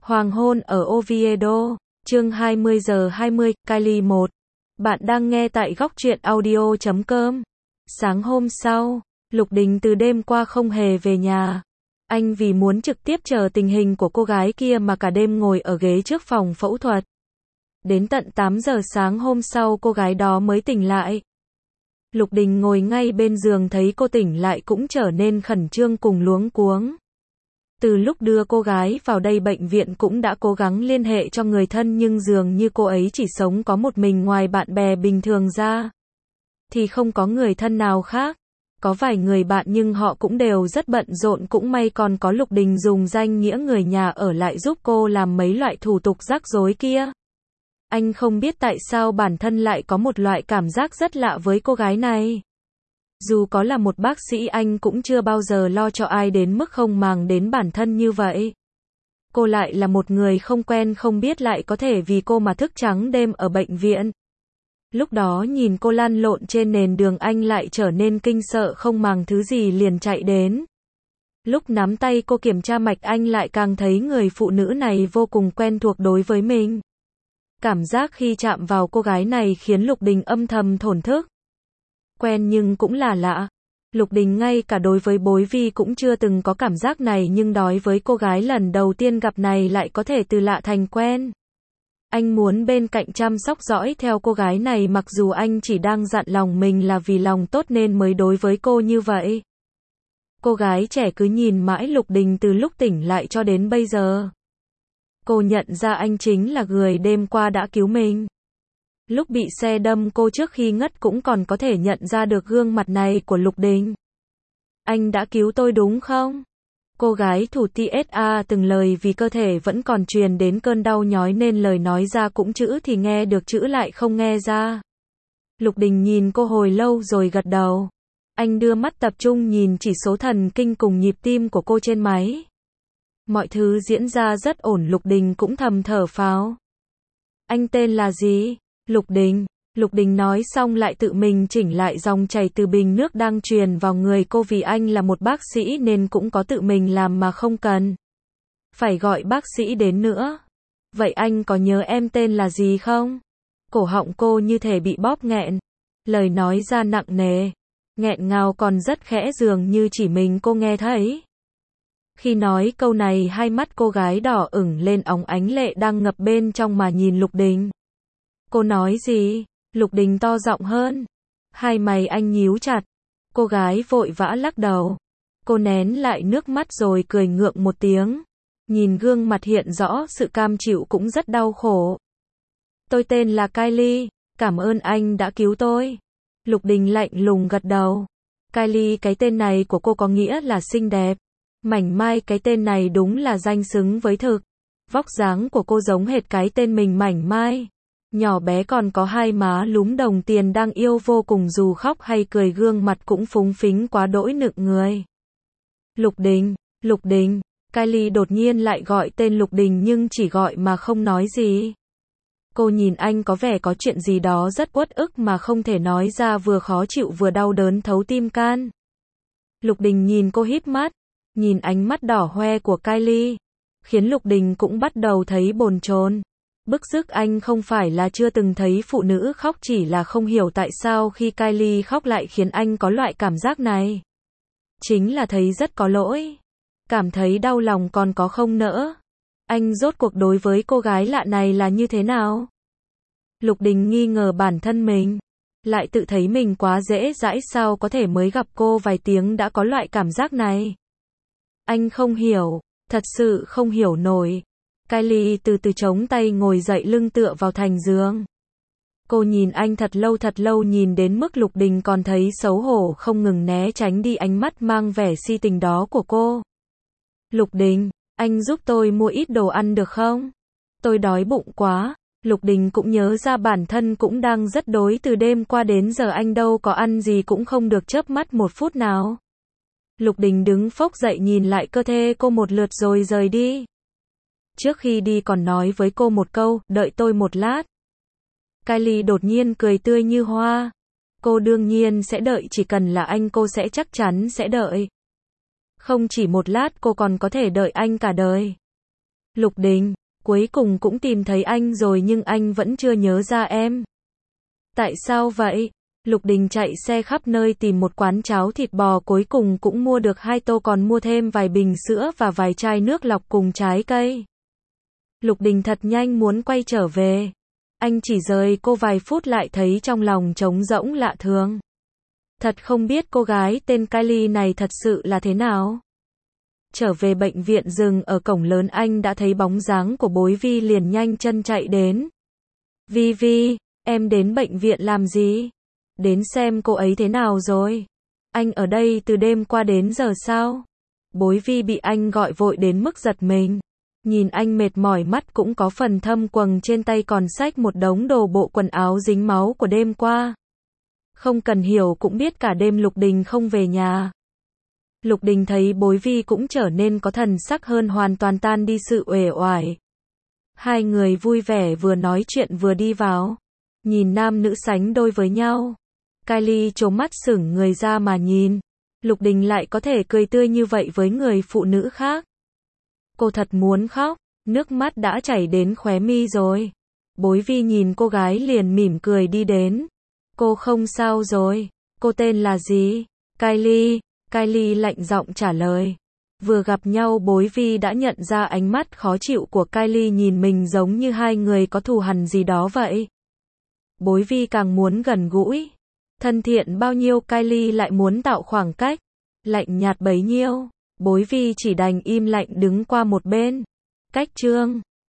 Hoàng hôn ở Oviedo, chương 20:20, Kylie 1. Bạn đang nghe tại góc truyện audio.com. Sáng hôm sau, Lục Đình từ đêm qua không hề về nhà. Anh vì muốn trực tiếp chờ tình hình của cô gái kia mà cả đêm ngồi ở ghế trước phòng phẫu thuật. Đến tận 8 giờ sáng hôm sau cô gái đó mới tỉnh lại. Lục Đình ngồi ngay bên giường thấy cô tỉnh lại cũng trở nên khẩn trương cùng luống cuống. Từ lúc đưa cô gái vào đây bệnh viện cũng đã cố gắng liên hệ cho người thân nhưng dường như cô ấy chỉ sống có một mình ngoài bạn bè bình thường ra. Thì không có người thân nào khác. Có vài người bạn nhưng họ cũng đều rất bận rộn, cũng may còn có Lục Đình dùng danh nghĩa người nhà ở lại giúp cô làm mấy loại thủ tục rắc rối kia. Anh không biết tại sao bản thân lại có một loại cảm giác rất lạ với cô gái này. Dù có là một bác sĩ anh cũng chưa bao giờ lo cho ai đến mức không màng đến bản thân như vậy. Cô lại là một người không quen không biết lại có thể vì cô mà thức trắng đêm ở bệnh viện. Lúc đó nhìn cô lăn lộn trên nền đường anh lại trở nên kinh sợ không màng thứ gì liền chạy đến. Lúc nắm tay cô kiểm tra mạch anh lại càng thấy người phụ nữ này vô cùng quen thuộc đối với mình. Cảm giác khi chạm vào cô gái này khiến Lục Đình âm thầm thổn thức. Quen nhưng cũng là lạ. Lục Đình ngay cả đối với Bối Vi cũng chưa từng có cảm giác này nhưng đối với cô gái lần đầu tiên gặp này lại có thể từ lạ thành quen. Anh muốn bên cạnh chăm sóc dõi theo cô gái này mặc dù anh chỉ đang dặn lòng mình là vì lòng tốt nên mới đối với cô như vậy. Cô gái trẻ cứ nhìn mãi Lục Đình từ lúc tỉnh lại cho đến bây giờ. Cô nhận ra anh chính là người đêm qua đã cứu mình. Lúc bị xe đâm cô trước khi ngất cũng còn có thể nhận ra được gương mặt này của Lục Đình. Anh đã cứu tôi đúng không? Cô gái thủ TSA từng lời vì cơ thể vẫn còn truyền đến cơn đau nhói nên lời nói ra cũng chữ thì nghe được chữ lại không nghe ra. Lục Đình nhìn cô hồi lâu rồi gật đầu. Anh đưa mắt tập trung nhìn chỉ số thần kinh cùng nhịp tim của cô trên máy. Mọi thứ diễn ra rất ổn, Lục Đình cũng thầm thở phào. Anh tên là gì? Lục Đình. Lục Đình nói xong lại tự mình chỉnh lại dòng chảy từ bình nước đang truyền vào người cô vì anh là một bác sĩ nên cũng có tự mình làm mà không cần phải gọi bác sĩ đến nữa. Vậy anh có nhớ em tên là gì không? Cổ họng cô như thể bị bóp nghẹn. Lời nói ra nặng nề. Nghẹn ngào còn rất khẽ dường như chỉ mình cô nghe thấy. Khi nói câu này hai mắt cô gái đỏ ửng lên óng ánh lệ đang ngập bên trong mà nhìn Lục Đình. Cô nói gì? Lục Đình to giọng hơn. Hai mày anh nhíu chặt. Cô gái vội vã lắc đầu. Cô nén lại nước mắt rồi cười ngượng một tiếng. Nhìn gương mặt hiện rõ sự cam chịu cũng rất đau khổ. Tôi tên là Kylie. Cảm ơn anh đã cứu tôi. Lục Đình lạnh lùng gật đầu. Kylie, cái tên này của cô có nghĩa là xinh đẹp. Mảnh mai, cái tên này đúng là danh xứng với thực. Vóc dáng của cô giống hệt cái tên mình, Mảnh Mai. Nhỏ bé còn có hai má lúm đồng tiền đang yêu vô cùng, dù khóc hay cười gương mặt cũng phúng phính quá đỗi nựng người. Lục Đình, Kylie đột nhiên lại gọi tên Lục Đình nhưng chỉ gọi mà không nói gì. Cô nhìn anh có vẻ có chuyện gì đó rất uất ức mà không thể nói ra, vừa khó chịu vừa đau đớn thấu tim can. Lục Đình nhìn cô híp mắt, nhìn ánh mắt đỏ hoe của Kylie, khiến Lục Đình cũng bắt đầu thấy bồn chồn. Bức rứt, anh không phải là chưa từng thấy phụ nữ khóc, chỉ là không hiểu tại sao khi Kylie khóc lại khiến anh có loại cảm giác này. Chính là thấy rất có lỗi. Cảm thấy đau lòng còn có không nỡ. Anh rốt cuộc đối với cô gái lạ này là như thế nào? Lục Đình nghi ngờ bản thân mình. Lại tự thấy mình quá dễ dãi, sao có thể mới gặp cô vài tiếng đã có loại cảm giác này? Anh không hiểu. Thật sự không hiểu nổi. Kylie từ từ chống tay ngồi dậy, lưng tựa vào thành giường. Cô nhìn anh thật lâu nhìn đến mức Lục Đình còn thấy xấu hổ không ngừng né tránh đi ánh mắt mang vẻ si tình đó của cô. Lục Đình, anh giúp tôi mua ít đồ ăn được không? Tôi đói bụng quá. Lục Đình cũng nhớ ra bản thân cũng đang rất đói, từ đêm qua đến giờ anh đâu có ăn gì cũng không được chớp mắt một phút nào. Lục Đình đứng phốc dậy nhìn lại cơ thể cô một lượt rồi rời đi. Trước khi đi còn nói với cô một câu, đợi tôi một lát. Kylie đột nhiên cười tươi như hoa. Cô đương nhiên sẽ đợi, chỉ cần là anh cô sẽ chắc chắn sẽ đợi. Không chỉ một lát, cô còn có thể đợi anh cả đời. Lục Đình, cuối cùng cũng tìm thấy anh rồi nhưng anh vẫn chưa nhớ ra em. Tại sao vậy? Lục Đình chạy xe khắp nơi tìm một quán cháo thịt bò, cuối cùng cũng mua được 2 tô, còn mua thêm vài bình sữa và vài chai nước lọc cùng trái cây. Lục Đình thật nhanh muốn quay trở về. Anh chỉ rời cô vài phút lại thấy trong lòng trống rỗng lạ thường. Thật không biết cô gái tên Kylie này thật sự là thế nào. Trở về bệnh viện dừng ở cổng lớn, anh đã thấy bóng dáng của Bối Vi liền nhanh chân chạy đến. Vi Vi, em đến bệnh viện làm gì? Đến xem cô ấy thế nào rồi. Anh ở đây từ đêm qua đến giờ sao? Bối Vi bị anh gọi vội đến mức giật mình. Nhìn anh mệt mỏi, mắt cũng có phần thâm quầng, trên tay còn xách một đống đồ, bộ quần áo dính máu của đêm qua. Không cần hiểu cũng biết cả đêm Lục Đình không về nhà. Lục Đình thấy Bối Vi cũng trở nên có thần sắc hơn, hoàn toàn tan đi sự uể oải. Hai người vui vẻ vừa nói chuyện vừa đi vào. Nhìn nam nữ sánh đôi với nhau. Kylie trố mắt sững người ra mà nhìn. Lục Đình lại có thể cười tươi như vậy với người phụ nữ khác. Cô thật muốn khóc, nước mắt đã chảy đến khóe mi rồi. Bối Vi nhìn cô gái liền mỉm cười đi đến. Cô không sao rồi, cô tên là gì? Kylie, Kylie lạnh giọng trả lời. Vừa gặp nhau Bối Vi đã nhận ra ánh mắt khó chịu của Kylie nhìn mình, giống như hai người có thù hằn gì đó vậy. Bối Vi càng muốn gần gũi, thân thiện bao nhiêu, Kylie lại muốn tạo khoảng cách, lạnh nhạt bấy nhiêu. Bối Vi chỉ đành im lặng đứng qua một bên. Cách chương